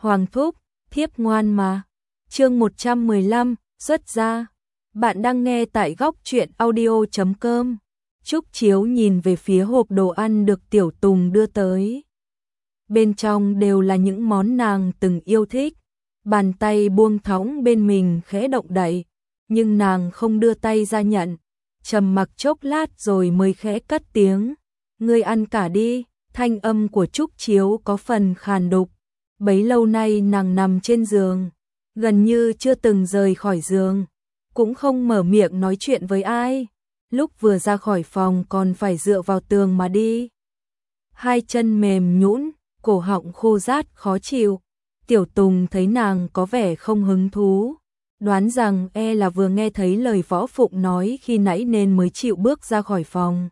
Hoàng thúc, thiếp ngoan mà. Chương 115, xuất gia. Bạn đang nghe tại góc truyện audio.com. Trúc Chiếu nhìn về phía hộp đồ ăn được Tiểu Tùng đưa tới. Bên trong đều là những món nàng từng yêu thích. Bàn tay buông thõng bên mình khẽ động đậy, nhưng nàng không đưa tay ra nhận. Trầm mặc chốc lát rồi mới khẽ cất tiếng. Ngươi ăn cả đi. Thanh âm của Trúc Chiếu có phần khàn đục. Bấy lâu nay nàng nằm trên giường, gần như chưa từng rời khỏi giường, cũng không mở miệng nói chuyện với ai. Lúc vừa ra khỏi phòng còn phải dựa vào tường mà đi. Hai chân mềm nhũn, cổ họng khô rát khó chịu. Tiểu Tùng thấy nàng có vẻ không hứng thú, đoán rằng là vừa nghe thấy lời Võ Phụng nói khi nãy nên mới chịu bước ra khỏi phòng.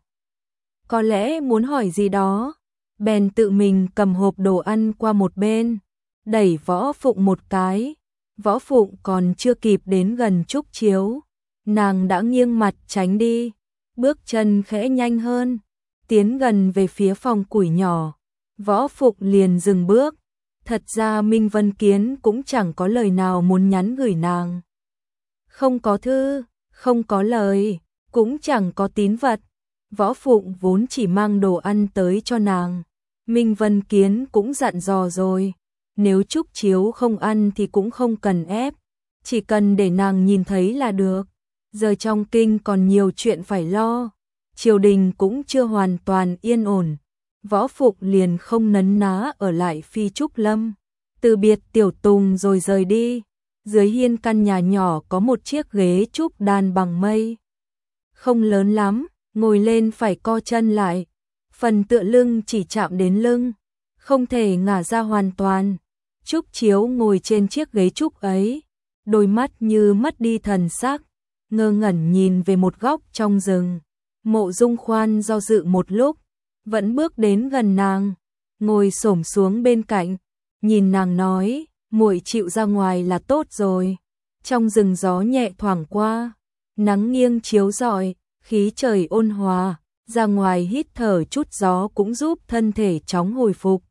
Có lẽ muốn hỏi gì đó, bèn tự mình cầm hộp đồ ăn qua một bên, đẩy Võ Phụng một cái. Võ Phụng còn chưa kịp đến gần Trúc Chiếu, nàng đã nghiêng mặt tránh đi, bước chân khẽ nhanh hơn, tiến gần về phía phòng củi nhỏ. Võ Phụng liền dừng bước. Thật ra Minh Vân Kiến cũng chẳng có lời nào muốn nhắn gửi nàng. Không có thư, không có lời, cũng chẳng có tín vật. Võ Phụng vốn chỉ mang đồ ăn tới cho nàng. Minh Vân Kiến cũng dặn dò rồi, nếu Trúc Chiếu không ăn thì cũng không cần ép, chỉ cần để nàng nhìn thấy là được. Giờ trong kinh còn nhiều chuyện phải lo, triều đình cũng chưa hoàn toàn yên ổn. Võ Phụng liền không nấn ná ở lại Phi Trúc Lâm, từ biệt Tiểu Tùng rồi rời đi. Dưới hiên căn nhà nhỏ có một chiếc ghế trúc đàn bằng mây, không lớn lắm, ngồi lên phải co chân lại, phần tựa lưng chỉ chạm đến lưng, không thể ngả ra hoàn toàn. Trúc Chiếu ngồi trên chiếc ghế trúc ấy, đôi mắt như mất đi thần sắc, ngơ ngẩn nhìn về một góc trong rừng. Mộ Dung Khoan do dự một lúc, vẫn bước đến gần nàng, ngồi xổm xuống bên cạnh, nhìn nàng nói, muội chịu ra ngoài là tốt rồi. Trong rừng gió nhẹ thoảng qua, nắng nghiêng chiếu rọi, khí trời ôn hòa, ra ngoài hít thở chút gió cũng giúp thân thể chóng hồi phục.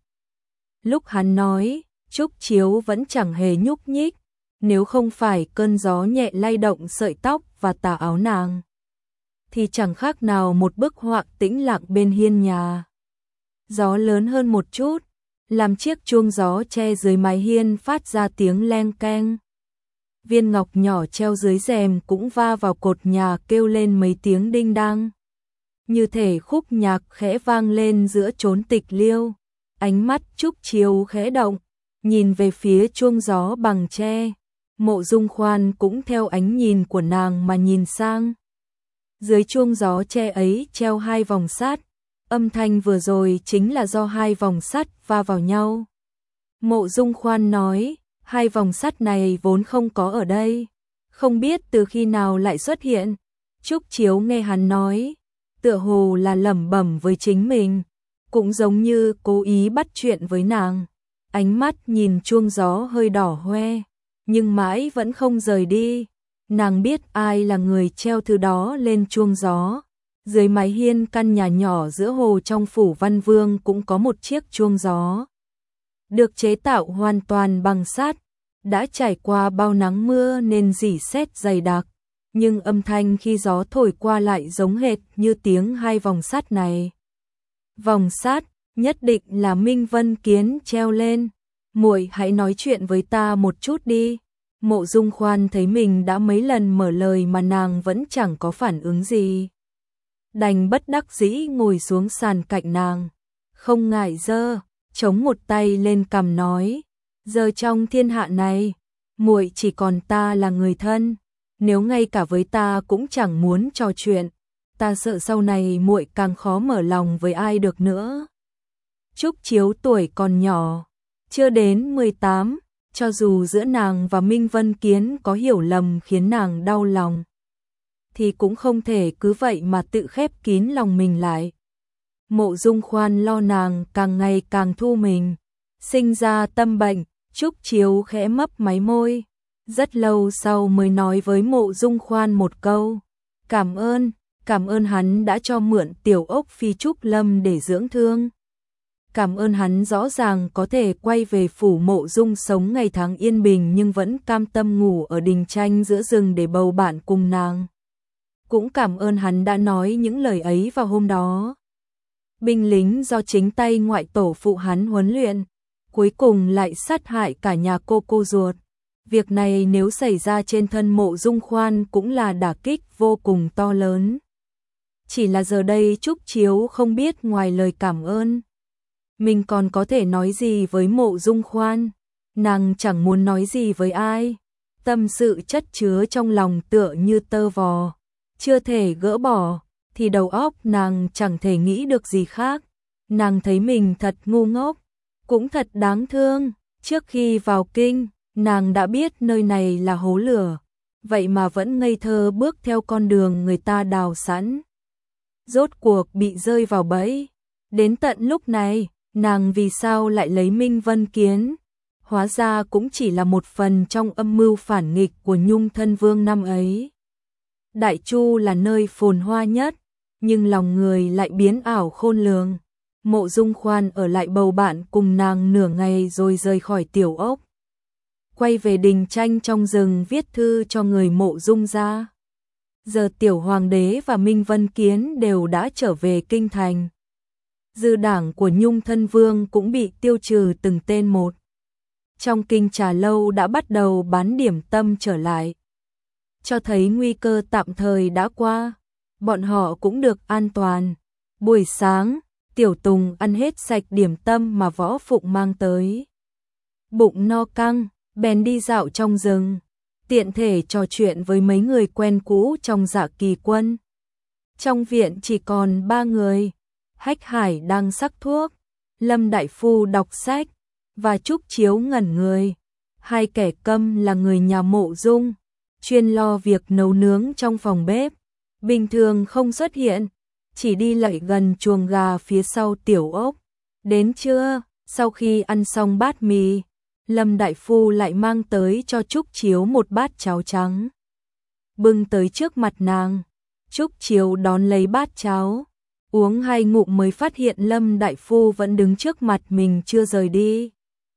Lúc hắn nói, Trúc Chiếu vẫn chẳng hề nhúc nhích, nếu không phải cơn gió nhẹ lay động sợi tóc và tà áo nàng, thì chẳng khác nào một bức họa tĩnh lặng bên hiên nhà. Gió lớn hơn một chút, làm chiếc chuông gió tre dưới mái hiên phát ra tiếng leng keng. Viên ngọc nhỏ treo dưới rèm cũng va vào cột nhà kêu lên mấy tiếng đinh đăng. Như thể khúc nhạc khẽ vang lên giữa chốn tịch liêu. Ánh mắt Trúc Chiếu khẽ động, nhìn về phía chuông gió bằng tre. Mộ Dung Khoan cũng theo ánh nhìn của nàng mà nhìn sang. Dưới chuông gió tre ấy treo hai vòng sắt, âm thanh vừa rồi chính là do hai vòng sắt va vào nhau. Mộ Dung Khoan nói, hai vòng sắt này vốn không có ở đây, không biết từ khi nào lại xuất hiện. Trúc Chiếu nghe hắn nói, tựa hồ là lẩm bẩm với chính mình, cũng giống như cố ý bắt chuyện với nàng. Ánh mắt nhìn chuông gió hơi đỏ hoe, nhưng mãi vẫn không rời đi. Nàng biết ai là người treo thứ đó lên chuông gió. Dưới mái hiên căn nhà nhỏ giữa hồ trong phủ Văn Vương cũng có một chiếc chuông gió, được chế tạo hoàn toàn bằng sắt, đã trải qua bao nắng mưa nên rỉ sét dày đặc, nhưng âm thanh khi gió thổi qua lại giống hệt như tiếng hai vòng sắt này. Vòng sắt, nhất định là Minh Vân Kiến treo lên. Muội hãy nói chuyện với ta một chút đi. Mộ Dung Khoan thấy mình đã mấy lần mở lời mà nàng vẫn chẳng có phản ứng gì, đành bất đắc dĩ ngồi xuống sàn cạnh nàng, không ngại chống một tay lên cằm nói, giờ trong thiên hạ này, muội chỉ còn ta là người thân, nếu ngay cả với ta cũng chẳng muốn trò chuyện, ta sợ sau này muội càng khó mở lòng với ai được nữa. Trúc Chiếu tuổi còn nhỏ, chưa đến 18, cho dù giữa nàng và Minh Vân Kiến có hiểu lầm khiến nàng đau lòng, thì cũng không thể cứ vậy mà tự khép kín lòng mình lại. Mộ Dung Khoan lo nàng càng ngày càng thu mình, sinh ra tâm bệnh. Trúc Chiếu khẽ mấp máy môi, rất lâu sau mới nói với Mộ Dung Khoan một câu, cảm ơn hắn đã cho mượn tiểu ốc Phi Trúc Lâm để dưỡng thương. cảm ơn hắn rõ ràng có thể quay về phủ Mộ Dung sống ngày tháng yên bình nhưng vẫn cam tâm ngủ ở đình tranh giữa rừng để bầu bạn cùng nàng. Cũng cảm ơn hắn đã nói những lời ấy vào hôm đó. Binh lính do chính tay ngoại tổ phụ hắn huấn luyện, cuối cùng lại sát hại cả nhà cô ruột. Việc này nếu xảy ra trên thân Mộ Dung Khoan cũng là đả kích vô cùng to lớn. Chỉ là giờ đây Trúc Chiếu không biết ngoài lời cảm ơn, mình còn có thể nói gì với Mộ Dung Khoan. Nàng chẳng muốn nói gì với ai. Tâm sự chất chứa trong lòng tựa như tơ vò, chưa thể gỡ bỏ, thì đầu óc nàng chẳng thể nghĩ được gì khác. Nàng thấy mình thật ngu ngốc, cũng thật đáng thương. Trước khi vào kinh, nàng đã biết nơi này là hố lửa, vậy mà vẫn ngây thơ bước theo con đường người ta đào sẵn. Rốt cuộc bị rơi vào bẫy. Đến tận lúc này, nàng vì sao lại lấy Minh Vân Kiến? Hóa ra cũng chỉ là một phần trong âm mưu phản nghịch của Nhung Thân Vương năm ấy. Đại Chu là nơi phồn hoa nhất, nhưng lòng người lại biến ảo khôn lường. Mộ Dung Khoan ở lại bầu bạn cùng nàng nửa ngày rồi rời khỏi tiểu ốc. Quay về đình tranh trong rừng viết thư cho người Mộ Dung gia. Giờ tiểu hoàng đế và Minh Vân Kiến đều đã trở về kinh thành. Dư đảng của Nhung Thân Vương cũng bị tiêu trừ từng tên một. Trong kinh trà lâu đã bắt đầu bán điểm tâm trở lại, cho thấy nguy cơ tạm thời đã qua, bọn họ cũng được an toàn. Buổi sáng, Tiểu Tùng ăn hết sạch điểm tâm mà Võ Phụng mang tới. Bụng no căng, bèn đi dạo trong rừng, tiện thể trò chuyện với mấy người quen cũ trong Dạ Kỳ Quân. Trong viện chỉ còn 3 người, Hách Hải đang sắc thuốc, Lâm Đại Phu đọc sách, và Trúc Chiếu ngẩn người. Hai kẻ câm là người nhà Mộ Dung, chuyên lo việc nấu nướng trong phòng bếp, bình thường không xuất hiện, chỉ đi lại gần chuồng gà phía sau tiểu ốc. Đến trưa, sau khi ăn xong bát mì, Lâm Đại Phu lại mang tới cho Trúc Chiếu một bát cháo trắng. Bưng tới trước mặt nàng, Trúc Chiếu đón lấy bát cháo, uống 2 ngụm mới phát hiện Lâm Đại Phu vẫn đứng trước mặt mình chưa rời đi.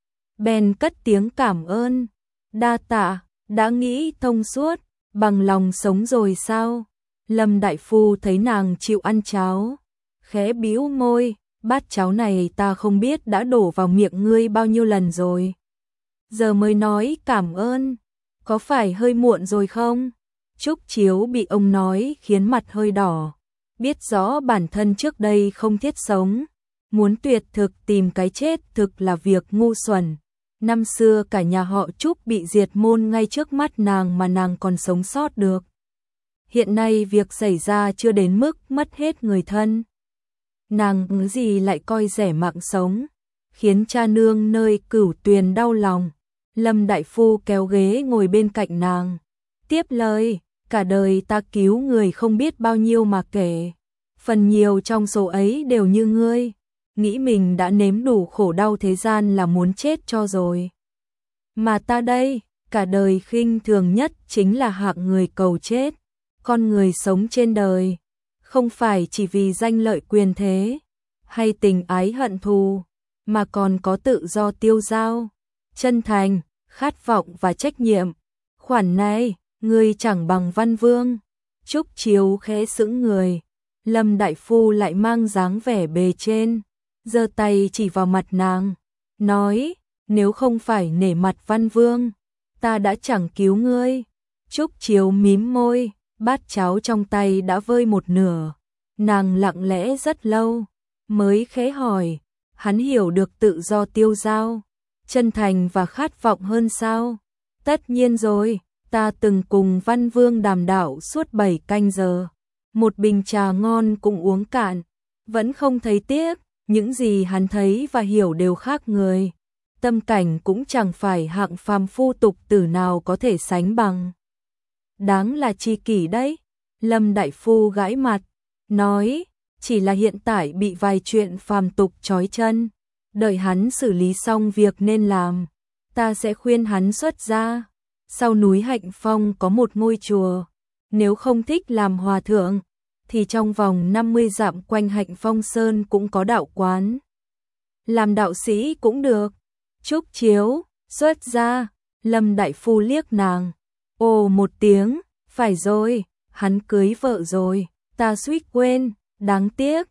Bèn cất tiếng cảm ơn, đa tạ, đã nghĩ thông suốt, bằng lòng sống rồi sao? Lâm Đại Phu thấy nàng chịu ăn cháo, khẽ bĩu môi, bát cháo này ta không biết đã đổ vào miệng ngươi bao nhiêu lần rồi. Giờ mới nói cảm ơn, có phải hơi muộn rồi không? Trúc Chiếu bị ông nói khiến mặt hơi đỏ, biết rõ bản thân trước đây không thiết sống, muốn tuyệt thực tìm cái chết thực là việc ngu xuẩn. Năm xưa cả nhà họ Trúc bị diệt môn ngay trước mắt nàng mà nàng còn sống sót được. Hiện nay việc xảy ra chưa đến mức mất hết người thân. Nàng ngứ gì lại coi rẻ mạng sống, khiến cha nương nơi Cửu Tuyền đau lòng. Lâm Đại Phu kéo ghế ngồi bên cạnh nàng, tiếp lời, cả đời ta cứu người không biết bao nhiêu mà kể, phần nhiều trong số ấy đều như ngươi, nghĩ mình đã nếm đủ khổ đau thế gian là muốn chết cho rồi. Mà ta đây, cả đời khinh thường nhất chính là hạng người cầu chết. Con người sống trên đời, không phải chỉ vì danh lợi quyền thế, hay tình ái hận thù, mà còn có tự do tiêu dao, chân thành, khát vọng và trách nhiệm. Khoản này, ngươi chẳng bằng Văn Vương. Trúc Chiếu khẽ sững người, Lâm Đại Phu lại mang dáng vẻ bề trên, giơ tay chỉ vào mặt nàng, nói, nếu không phải nể mặt Văn Vương, ta đã chẳng cứu ngươi. Trúc Chiếu mím môi, bát cháo trong tay đã vơi một nửa, nàng lặng lẽ rất lâu, mới khẽ hỏi, hắn hiểu được tự do tiêu dao, chân thành và khát vọng hơn sao? Tất nhiên rồi, ta từng cùng Văn Vương đàm đạo suốt 7 canh giờ, một bình trà ngon cũng uống cạn, vẫn không thấy tiếc, những gì hắn thấy và hiểu đều khác người, tâm cảnh cũng chẳng phải hạng phàm phu tục tử nào có thể sánh bằng. Đáng là tri kỷ đấy. Lâm Đại Phu gãi mặt, nói, chỉ là hiện tại bị vài chuyện phàm tục trói chân, đợi hắn xử lý xong việc nên làm, ta sẽ khuyên hắn xuất gia. Sau núi Hạnh Phong có một ngôi chùa, nếu không thích làm hòa thượng, thì trong vòng 50 dặm quanh Hạnh Phong Sơn cũng có đạo quán. làm đạo sĩ cũng được. Trúc Chiếu, xuất gia. Lâm đại phu liếc nàng. Ồ một tiếng, phải rồi, hắn cưới vợ rồi, ta suýt quên, đáng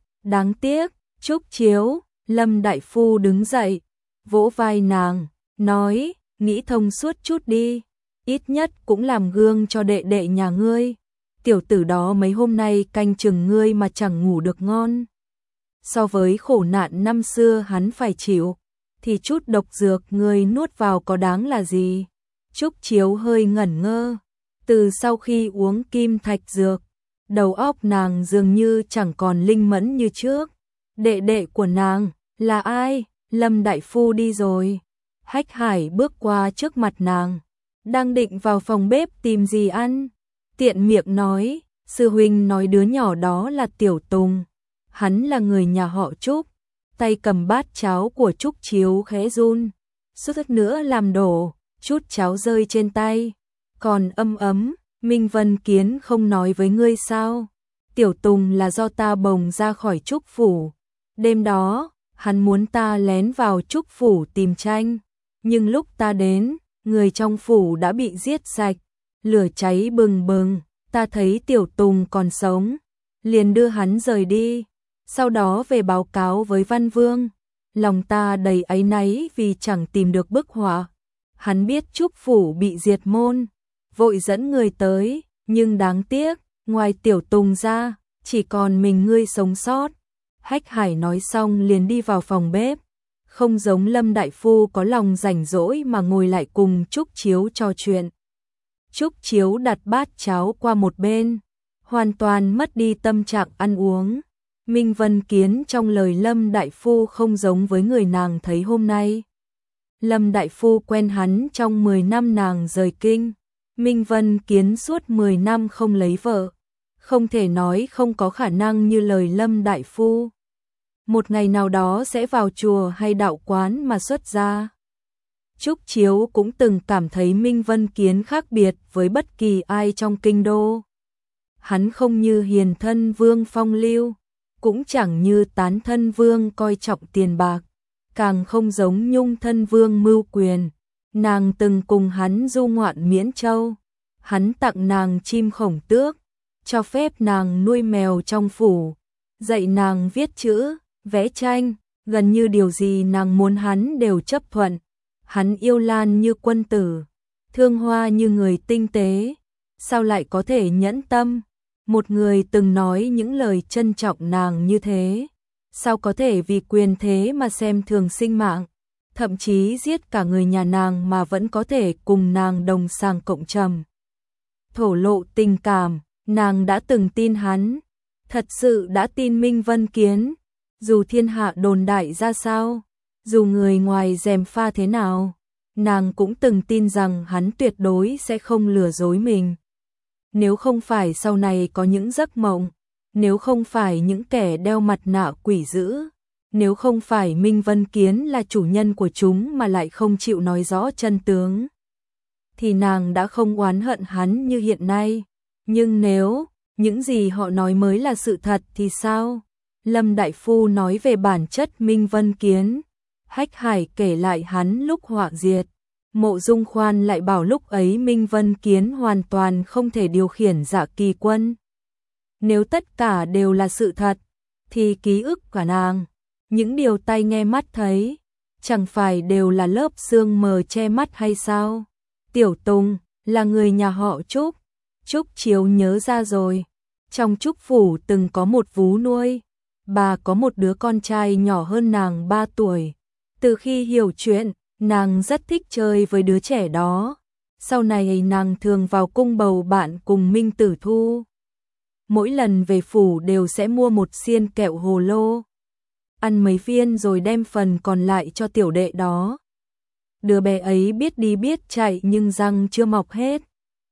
tiếc, Trúc Chiếu. Lâm đại phu đứng dậy, vỗ vai nàng, nói, nghĩ thông suốt chút đi, ít nhất cũng làm gương cho đệ đệ nhà ngươi. Tiểu tử đó mấy hôm nay canh chừng ngươi mà chẳng ngủ được ngon. So với khổ nạn năm xưa hắn phải chịu, thì chút độc dược ngươi nuốt vào có đáng là gì? Trúc Chiếu hơi ngẩn ngơ, từ sau khi uống kim thạch dược, đầu óc nàng dường như chẳng còn linh mẫn như trước. Đệ đệ của nàng, là ai? Lâm đại phu đi rồi. Hách Hải bước qua trước mặt nàng, đang định vào phòng bếp tìm gì ăn. Tiện miệng nói, sư huynh nói đứa nhỏ đó là Tiểu Tùng. Hắn là người nhà họ Trúc. Tay cầm bát cháo của Trúc Chiếu khẽ run, suýt nữa làm đổ, chút cháo rơi trên tay. Còn ấm, Minh Vân Kiến không nói với ngươi sao? Tiểu Tùng là do ta bồng ra khỏi Trúc phủ. Đêm đó, hắn muốn ta lén vào Trúc phủ tìm tranh, nhưng lúc ta đến, người trong phủ đã bị giết sạch, lửa cháy bừng bừng, ta thấy Tiểu Tùng còn sống, liền đưa hắn rời đi, sau đó về báo cáo với Văn Vương. Lòng ta đầy áy náy vì chẳng tìm được bức họa. Hắn biết Trúc phủ bị diệt môn, vội dẫn người tới, nhưng đáng tiếc, ngoài Tiểu Tùng ra, chỉ còn mình ngươi sống sót. Hách Hải nói xong liền đi vào phòng bếp, không giống Lâm đại phu có lòng rảnh rỗi mà ngồi lại cùng Trúc Chiếu trò chuyện. Trúc Chiếu đặt bát cháo qua một bên, hoàn toàn mất đi tâm trạng ăn uống. Minh Vân Kiến trong lời Lâm đại phu không giống với người nàng thấy hôm nay. Lâm đại phu quen hắn trong 10 năm nàng rời kinh. Minh Vân Kiến suốt 10 năm không lấy vợ, không thể nói không có khả năng như lời Lâm đại phu. Một ngày nào đó sẽ vào chùa hay đạo quán mà xuất gia. Trúc Chiếu cũng từng cảm thấy Minh Vân Kiến khác biệt với bất kỳ ai trong kinh đô. Hắn không như Hiền Thân Vương phong lưu, cũng chẳng như Tán Thân Vương coi trọng tiền bạc, càng không giống Nhung Thân Vương mưu quyền. Nàng từng cùng hắn du ngoạn Miễn Châu, hắn tặng nàng chim khổng tước, cho phép nàng nuôi mèo trong phủ, dạy nàng viết chữ, vẽ tranh, gần như điều gì nàng muốn hắn đều chấp thuận. Hắn yêu Lan như quân tử, thương Hoa như người tinh tế, sao lại có thể nhẫn tâm? Một người từng nói những lời trân trọng nàng như thế, sao có thể vì quyền thế mà xem thường sinh mạng, thậm chí giết cả người nhà nàng mà vẫn có thể cùng nàng đồng sàng cộng trầm. Thổ lộ tình cảm, nàng đã từng tin hắn, thật sự đã tin Minh Vân Kiến, dù thiên hạ đồn đại ra sao, dù người ngoài gièm pha thế nào, nàng cũng từng tin rằng hắn tuyệt đối sẽ không lừa dối mình. Nếu không phải sau này có những giấc mộng, nếu không phải những kẻ đeo mặt nạ quỷ dữ, nếu không phải Minh Vân Kiến là chủ nhân của chúng mà lại không chịu nói rõ chân tướng, thì nàng đã không oán hận hắn như hiện nay. Nhưng nếu những gì họ nói mới là sự thật thì sao? Lâm đại phu nói về bản chất Minh Vân Kiến, Hách Hải kể lại hắn lúc họa diệt, Mộ Dung Khoan lại bảo lúc ấy Minh Vân Kiến hoàn toàn không thể điều khiển Dạ Kỳ Quân. Nếu tất cả đều là sự thật, thì ký ức cả nàng, những điều tai nghe mắt thấy, chẳng phải đều là lớp sương mờ che mắt hay sao? Tiểu Tùng là người nhà họ Trúc. Trúc Chiếu nhớ ra rồi, trong Trúc phủ từng có một vú nuôi, bà có một đứa con trai nhỏ hơn nàng 3 tuổi. Từ khi hiểu chuyện, nàng rất thích chơi với đứa trẻ đó. Sau này nàng thường vào cung bầu bạn cùng Minh Tử Thu. Mỗi lần về phủ đều sẽ mua một xiên kẹo hồ lô, ăn mấy viên rồi đem phần còn lại cho tiểu đệ đó. Đứa bé ấy biết đi biết chạy nhưng răng chưa mọc hết.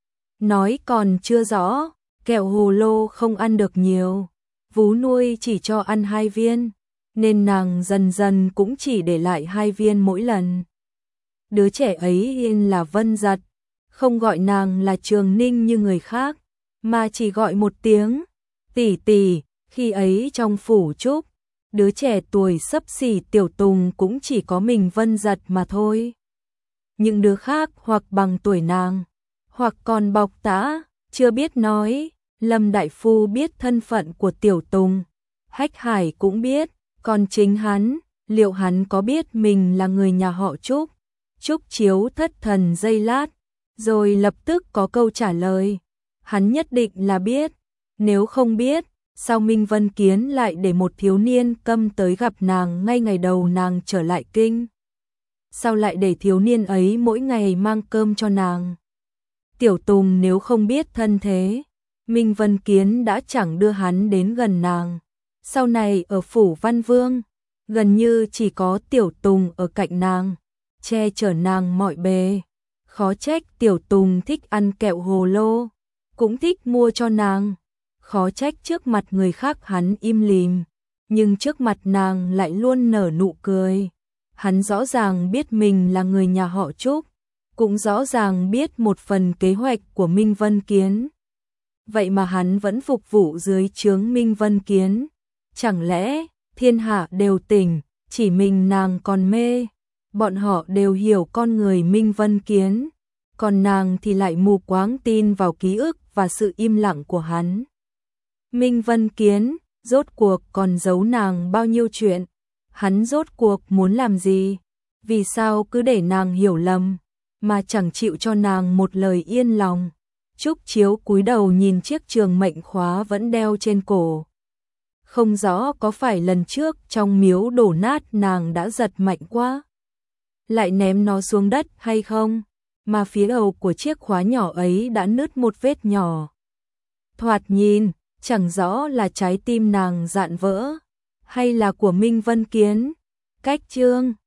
Nói còn chưa rõ, kẹo hồ lô không ăn được nhiều, vú nuôi chỉ cho ăn 2 viên, nên nàng dần dần cũng chỉ để lại 2 viên mỗi lần. Đứa trẻ ấy yên là Vân Giật, không gọi nàng là Trường Ninh như người khác, mà chỉ gọi một tiếng tỷ tỷ. Khi ấy trong phủ Trúc, đứa trẻ tuổi xấp xỉ Tiểu Tùng cũng chỉ có mình Vân Giật mà thôi. Những đứa khác hoặc bằng tuổi nàng, hoặc còn bọc tã, chưa biết nói. Lâm Đại Phu biết thân phận của Tiểu Tùng, Hách Hải cũng biết, còn chính hắn, liệu hắn có biết mình là người nhà họ Trúc? Trúc Chiếu thất thần giây lát, rồi lập tức có câu trả lời. Hắn nhất định là biết, nếu không biết, sao Minh Vân Kiến lại để một thiếu niên câm tới gặp nàng ngay ngày đầu nàng trở lại kinh? Sao lại để thiếu niên ấy mỗi ngày mang cơm cho nàng? Tiểu Tùng nếu không biết thân thế, Minh Vân Kiến đã chẳng đưa hắn đến gần nàng. Sau này ở phủ Văn Vương, gần như chỉ có Tiểu Tùng ở cạnh nàng, che chở nàng mọi bề. Khó trách Tiểu Tùng thích ăn kẹo hồ lô, cũng thích mua cho nàng. Khó trách trước mặt người khác hắn im lìm, nhưng trước mặt nàng lại luôn nở nụ cười. Hắn rõ ràng biết mình là người nhà họ Trúc, cũng rõ ràng biết một phần kế hoạch của Minh Vân Kiến. Vậy mà hắn vẫn phục vụ dưới trướng Minh Vân Kiến. Chẳng lẽ thiên hạ đều tỉnh, chỉ mình nàng còn mê? Bọn họ đều hiểu con người Minh Vân Kiến, còn nàng thì lại mù quáng tin vào ký ức và sự im lặng của hắn. Minh Vân Kiến, rốt cuộc còn giấu nàng bao nhiêu chuyện? Hắn rốt cuộc muốn làm gì? Vì sao cứ để nàng hiểu lầm, mà chẳng chịu cho nàng một lời yên lòng? Trúc Chiếu cúi đầu nhìn chiếc trường mệnh khóa vẫn đeo trên cổ. Không rõ có phải lần trước trong miếu đổ nát nàng đã giật mạnh quá, lại ném nó xuống đất hay không, mà phía đầu của chiếc khóa nhỏ ấy đã nứt một vết nhỏ. Thoạt nhìn, chẳng rõ là trái tim nàng dạn vỡ, hay là của Minh Vân Kiến. Cách chương